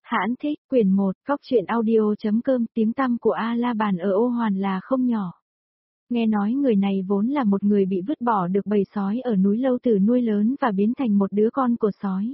Hãn thích, quyển 1, Cóc truyện audio.com. Tiếng tăm của A La Bàn ở Ô Hoàn là không nhỏ. Nghe nói người này vốn là một người bị vứt bỏ được bầy sói ở núi Lâu Tử nuôi lớn và biến thành một đứa con của sói.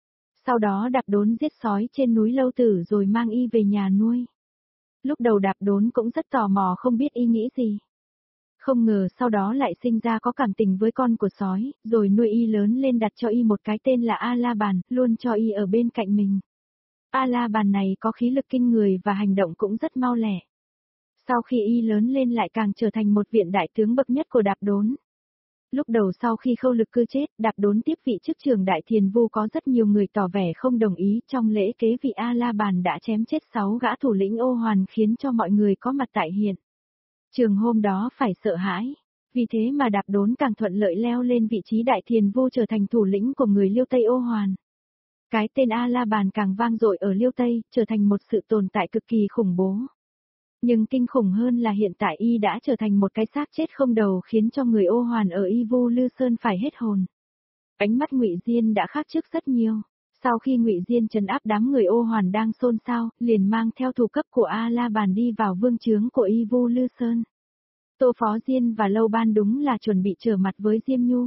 Sau đó Đạp Đốn giết sói trên núi Lâu Tử rồi mang y về nhà nuôi. Lúc đầu Đạp Đốn cũng rất tò mò không biết y nghĩ gì. Không ngờ sau đó lại sinh ra có cảm tình với con của sói, rồi nuôi y lớn lên, đặt cho y một cái tên là A La Bàn, luôn cho y ở bên cạnh mình. A La Bàn này có khí lực kinh người và hành động cũng rất mau lẹ. Sau khi y lớn lên lại càng trở thành một viện đại tướng bậc nhất của Đạp Đốn. Lúc đầu sau khi Khâu Lực Cư chết, Đạp Đốn tiếp vị chức trưởng Đại Thiền Vu, có rất nhiều người tỏ vẻ không đồng ý. Trong lễ kế vị, A La Bàn đã chém chết 6 gã thủ lĩnh Ô Hoàn, khiến cho mọi người có mặt tại hiện trường hôm đó phải sợ hãi. Vì thế mà Đạp Đốn càng thuận lợi leo lên vị trí Đại Thiền Vu, trở thành thủ lĩnh của người Liêu Tây Ô Hoàn. Cái tên A La Bàn càng vang dội ở Liêu Tây, trở thành một sự tồn tại cực kỳ khủng bố. Nhưng kinh khủng hơn là hiện tại y đã trở thành một cái xác chết không đầu, khiến cho người Ô Hoàn ở Y Vu Lư Sơn phải hết hồn. Ánh mắt Ngụy Diên đã khác trước rất nhiều. Sau khi Ngụy Diên trấn áp đám người Ô Hoàn đang xôn xao, liền mang theo thủ cấp của A La Bàn đi vào vương trướng của Y Vu Lư Sơn. Tô Phó Diên và Lâu Ban đúng là chuẩn bị trở mặt với Diêm Nhu.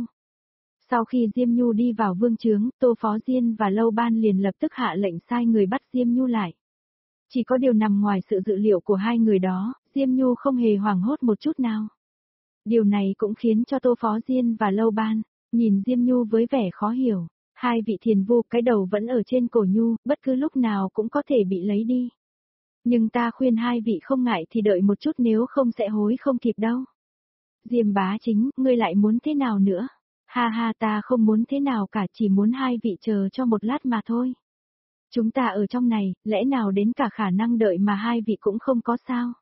Sau khi Diêm Nhu đi vào vương trướng, Tô Phó Diên và Lâu Ban liền lập tức hạ lệnh sai người bắt Diêm Nhu lại. Chỉ có điều nằm ngoài sự dự liệu của hai người đó, Diêm Nhu không hề hoảng hốt một chút nào. Điều này cũng khiến cho Tô Phó Diên và Lâu Ban nhìn Diêm Nhu với vẻ khó hiểu. Hai vị thiền vu, cái đầu vẫn ở trên cổ Nhu, bất cứ lúc nào cũng có thể bị lấy đi. Nhưng ta khuyên hai vị không ngại thì đợi một chút, nếu không sẽ hối không kịp đâu. Diêm bá chính, ngươi lại muốn thế nào nữa? Ha ha, ta không muốn thế nào cả, chỉ muốn hai vị chờ cho một lát mà thôi. Chúng ta ở trong này, lẽ nào đến cả khả năng đợi mà hai vị cũng không có sao?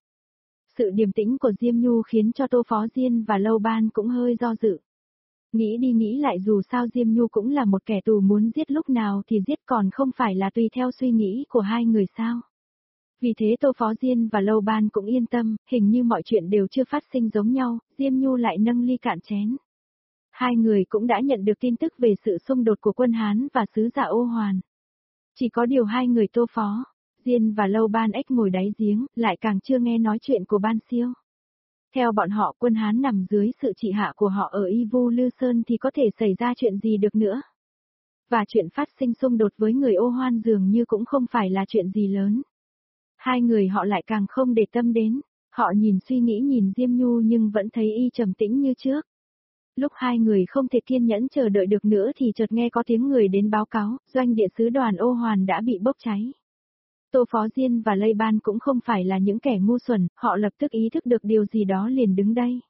Sự điềm tĩnh của Diêm Nhu khiến cho Tô Phó Diên và Lâu Ban cũng hơi do dự. Nghĩ đi nghĩ lại, dù sao Diêm Nhu cũng là một kẻ tù, muốn giết lúc nào thì giết, còn không phải là tùy theo suy nghĩ của hai người sao? Vì thế Tô Phó Diên và Lâu Ban cũng yên tâm, hình như mọi chuyện đều chưa phát sinh giống nhau. Diêm Nhu lại nâng ly cạn chén. Hai người cũng đã nhận được tin tức về sự xung đột của quân Hán và sứ giả Ô Hoàn. Chỉ có điều hai người Tô Phó Diên và Lâu Ban ếch ngồi đáy giếng, lại càng chưa nghe nói chuyện của Ban Siêu. Theo bọn họ, quân Hán nằm dưới sự trị hạ của họ ở Y Vu Lư Sơn thì có thể xảy ra chuyện gì được nữa. Và chuyện phát sinh xung đột với người Ô Hoan dường như cũng không phải là chuyện gì lớn. Hai người họ lại càng không để tâm đến. Họ suy nghĩ nhìn Diêm Nhu nhưng vẫn thấy y trầm tĩnh như trước. Lúc hai người không thể kiên nhẫn chờ đợi được nữa thì chợt nghe có tiếng người đến báo cáo, doanh địa sứ đoàn Ô Hoàn đã bị bốc cháy. Tô Phó Diên và Lây Ban cũng không phải là những kẻ ngu xuẩn, họ lập tức ý thức được điều gì đó liền đứng đây.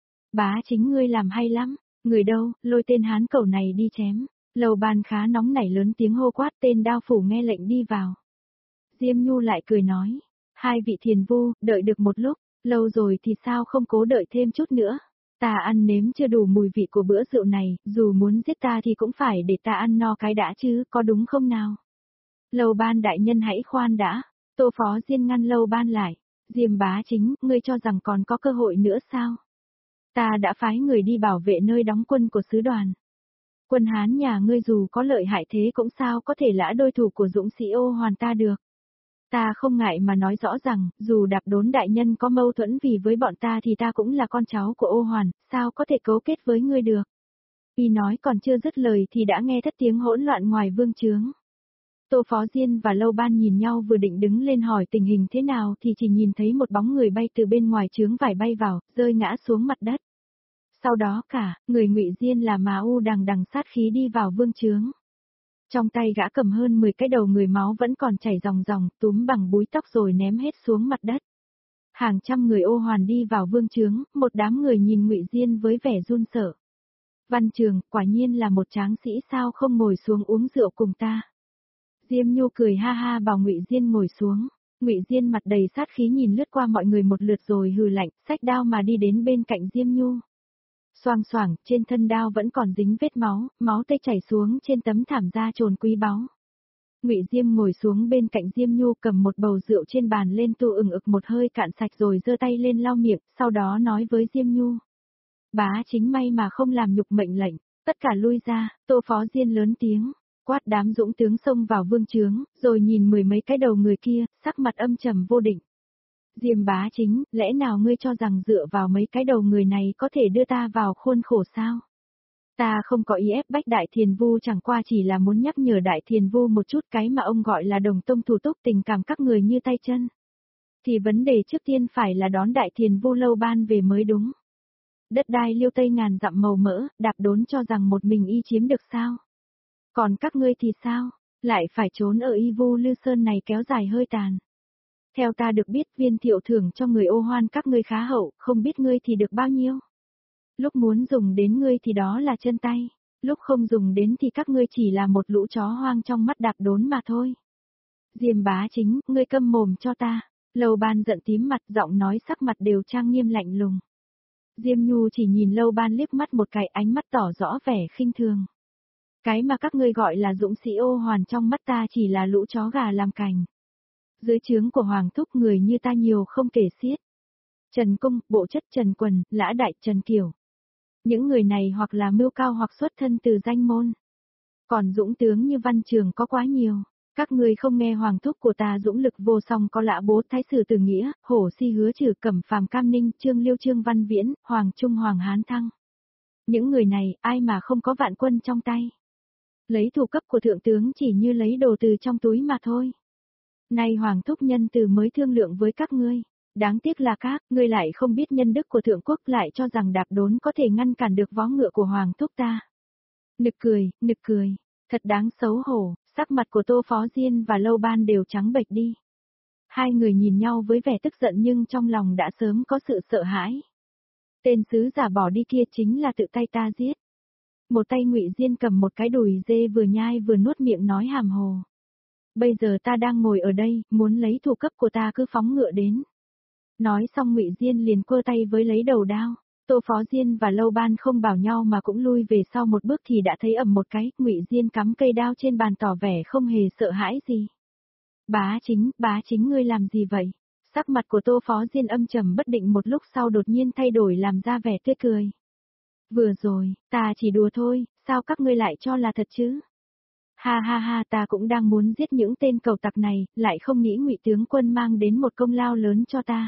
Bá chính, ngươi làm hay lắm, người đâu, lôi tên Hán cẩu này đi chém. Lâu Ban khá nóng nảy lớn tiếng hô quát, tên đao phủ nghe lệnh đi vào. Diêm Nhu lại cười nói, hai vị thiền vu, đợi được một lúc, lâu rồi thì sao không cố đợi thêm chút nữa. Ta ăn nếm chưa đủ mùi vị của bữa rượu này, dù muốn giết ta thì cũng phải để ta ăn no cái đã chứ, có đúng không nào? Lâu Ban đại nhân hãy khoan đã. Tô Phó Diên ngăn Lâu Ban lại. Diêm bá chính, ngươi cho rằng còn có cơ hội nữa sao? Ta đã phái người đi bảo vệ nơi đóng quân của sứ đoàn. Quân Hán nhà ngươi dù có lợi hại thế cũng sao có thể là đối thủ của dũng sĩ Ô Hoàn ta được. Ta không ngại mà nói rõ rằng, dù Đạp Đốn đại nhân có mâu thuẫn vì với bọn ta thì ta cũng là con cháu của Ô Hoàn, sao có thể cấu kết với ngươi được. Y nói còn chưa dứt lời thì đã nghe thất tiếng hỗn loạn ngoài vương trướng. Tô Phó Diên và Lâu Ban nhìn nhau, vừa định đứng lên hỏi tình hình thế nào thì chỉ nhìn thấy một bóng người bay từ bên ngoài trướng vải bay vào, rơi ngã xuống mặt đất. Sau đó cả, người Ngụy Diên là Mà U đằng đằng sát khí đi vào vương trướng. Trong tay gã cầm hơn 10 cái đầu người, máu vẫn còn chảy ròng ròng, túm bằng búi tóc rồi ném hết xuống mặt đất. Hàng trăm người Ô Hoàn đi vào vương trướng, một đám người nhìn Ngụy Diên với vẻ run sợ. Văn Trường, quả nhiên là một tráng sĩ, sao không ngồi xuống uống rượu cùng ta? Diêm Nhu cười ha ha bảo Ngụy Diên ngồi xuống. Ngụy Diên mặt đầy sát khí nhìn lướt qua mọi người một lượt rồi hừ lạnh, xách đao mà đi đến bên cạnh Diêm Nhu. Xoang xoảng, trên thân đao vẫn còn dính vết máu, máu tươi chảy xuống trên tấm thảm da trồn quý báu. Ngụy Diêm ngồi xuống bên cạnh Diêm Nhu, cầm một bầu rượu trên bàn lên tu ực một hơi cạn sạch rồi giơ tay lên lau miệng, sau đó nói với Diêm Nhu. Bá chính may mà không làm nhục mệnh lệnh, tất cả lui ra. Tô Phó Diên lớn tiếng. Quát đám dũng tướng xông vào vương trướng, rồi nhìn mười mấy cái đầu người kia, sắc mặt âm trầm vô định. Diêm bá chính, lẽ nào ngươi cho rằng dựa vào mấy cái đầu người này có thể đưa ta vào khuôn khổ sao? Ta không có ý ép bách Đại Thiền Vu, chẳng qua chỉ là muốn nhắc nhở Đại Thiền Vu một chút cái mà ông gọi là đồng tông thủ túc tình cảm các người như tay chân. Thì vấn đề trước tiên phải là đón Đại Thiền Vu Lâu Ban về mới đúng. Đất đai Liêu Tây ngàn dặm màu mỡ, đạp đốn cho rằng một mình y chiếm được sao? Còn các ngươi thì sao? Lại phải trốn ở Y Vu Lư Sơn này kéo dài hơi tàn. Theo ta được biết viên thiệu thưởng cho người Ô Hoan các ngươi khá hậu, không biết ngươi thì được bao nhiêu. Lúc muốn dùng đến ngươi thì đó là chân tay, lúc không dùng đến thì các ngươi chỉ là một lũ chó hoang trong mắt đạp đốn mà thôi. Diêm bá chính, ngươi câm mồm cho ta. Lâu Ban giận tím mặt, giọng nói sắc mặt đều trang nghiêm lạnh lùng. Diêm Nhu chỉ nhìn Lâu Ban liếc mắt một cái, ánh mắt tỏ rõ vẻ khinh thường. Cái mà các ngươi gọi là dũng sĩ Ô Hoàn trong mắt ta chỉ là lũ chó gà làm cành. Dưới trướng của Hoàng thúc người như ta nhiều không kể xiết. Trần Cung, Bộ Chất Trần Quần, Lã Đại Trần Kiều. Những người này hoặc là mưu cao hoặc xuất thân từ danh môn. Còn dũng tướng như Văn Trường có quá nhiều. Các ngươi không nghe Hoàng thúc của ta dũng lực vô song có Lã Bố Thái Sử Từ Nghĩa, Hổ Si Hứa Trừ, Cẩm Phàm Cam Ninh, Trương Liêu Trương Văn Viễn, Hoàng Trung Hoàng Hán Thăng. Những người này ai mà không có vạn quân trong tay. Lấy thủ cấp của thượng tướng chỉ như lấy đồ từ trong túi mà thôi. Nay Hoàng thúc nhân từ mới thương lượng với các ngươi. Đáng tiếc là ngươi lại không biết nhân đức của thượng quốc, lại cho rằng đạp đốn có thể ngăn cản được vó ngựa của Hoàng thúc ta. Nực cười, thật đáng xấu hổ, sắc mặt của Tô Phó Diên và Lâu Ban đều trắng bệch đi. Hai người nhìn nhau với vẻ tức giận nhưng trong lòng đã sớm có sự sợ hãi. Tên sứ giả bỏ đi kia chính là tự tay ta giết. Một tay Ngụy Diên cầm một cái đùi dê vừa nhai vừa nuốt miệng nói hàm hồ. Bây giờ ta đang ngồi ở đây, muốn lấy thủ cấp của ta cứ phóng ngựa đến. Nói xong Ngụy Diên liền quơ tay với lấy đầu đao. Tô Phó Diên và Lâu Ban không bảo nhau mà cũng lui về sau một bước thì đã thấy ầm một cái, Ngụy Diên cắm cây đao trên bàn tỏ vẻ không hề sợ hãi gì. Bá chính ngươi làm gì vậy? Sắc mặt của Tô Phó Diên âm trầm bất định, một lúc sau đột nhiên thay đổi làm ra vẻ tươi cười. Vừa rồi, ta chỉ đùa thôi, sao các ngươi lại cho là thật chứ? Ha ha ha, ta cũng đang muốn giết những tên cầu tặc này, lại không nghĩ Ngụy tướng quân mang đến một công lao lớn cho ta.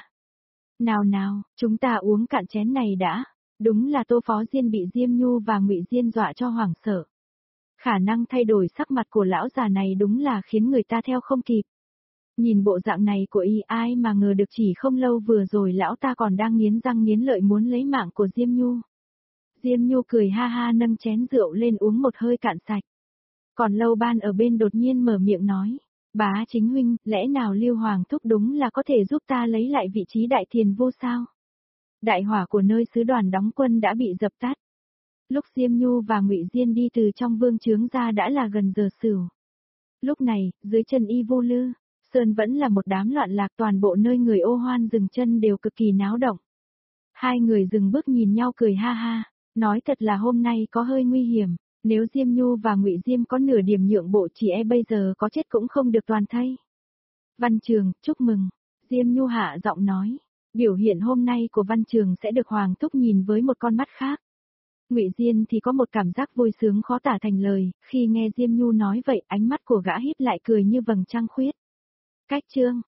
Nào, chúng ta uống cạn chén này đã. Đúng là Tô Phó Diên bị Diêm Nhu và Ngụy Diên dọa cho hoảng sợ. Khả năng thay đổi sắc mặt của lão già này đúng là khiến người ta theo không kịp. Nhìn bộ dạng này của y, ai mà ngờ được chỉ không lâu vừa rồi lão ta còn đang nghiến răng nghiến lợi muốn lấy mạng của Diêm Nhu. Diêm Nhu cười ha ha nâng chén rượu lên uống một hơi cạn sạch. Còn Lâu Ban ở bên đột nhiên mở miệng nói. Bá chính huynh, lẽ nào Lưu Hoàng thúc đúng là có thể giúp ta lấy lại vị trí Đại Thiền Vô sao? Đại hỏa của nơi sứ đoàn đóng quân đã bị dập tắt. Lúc Diêm Nhu và Ngụy Diên đi từ trong vương trướng ra đã là gần giờ sửu. Lúc này, dưới chân Y Vu Lư Sơn vẫn là một đám loạn lạc, toàn bộ nơi người Ô Hoan dừng chân đều cực kỳ náo động. Hai người dừng bước nhìn nhau cười ha ha, nói thật là hôm nay có hơi nguy hiểm. Nếu Diêm Nhu và Ngụy Diêm có nửa điểm nhượng bộ chỉ bây giờ có chết cũng không được toàn thây. Văn Trường, chúc mừng. Diêm Nhu hạ giọng nói. Biểu hiện hôm nay của Văn Trường sẽ được Hoàng thúc nhìn với một con mắt khác. Ngụy Diên thì có một cảm giác vui sướng khó tả thành lời, khi nghe Diêm Nhu nói vậy ánh mắt của gã híp lại cười như vầng trăng khuyết. Cách chương.